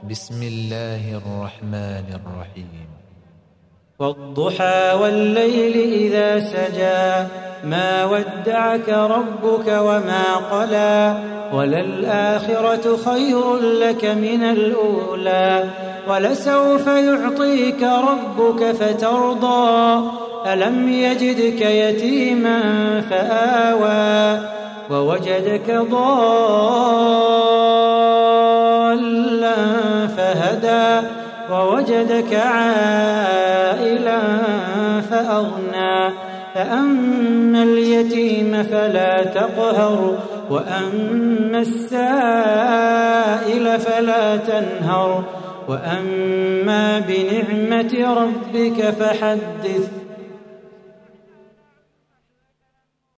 بسم الله الرحمن الرحيم. والضحى والليل إذا سجى ما ودعك ربك وما قلى وللآخرة خير لك من الأولى ولسوف يعطيك ربك فترضى ألم يجدك يتيما فآوى ووجدك ضالا فهدى ووجدك عائلا فأغنى فأما اليتيم فلا تقهر وأما السائل فلا تنهر وأما بنعمة ربك فحدث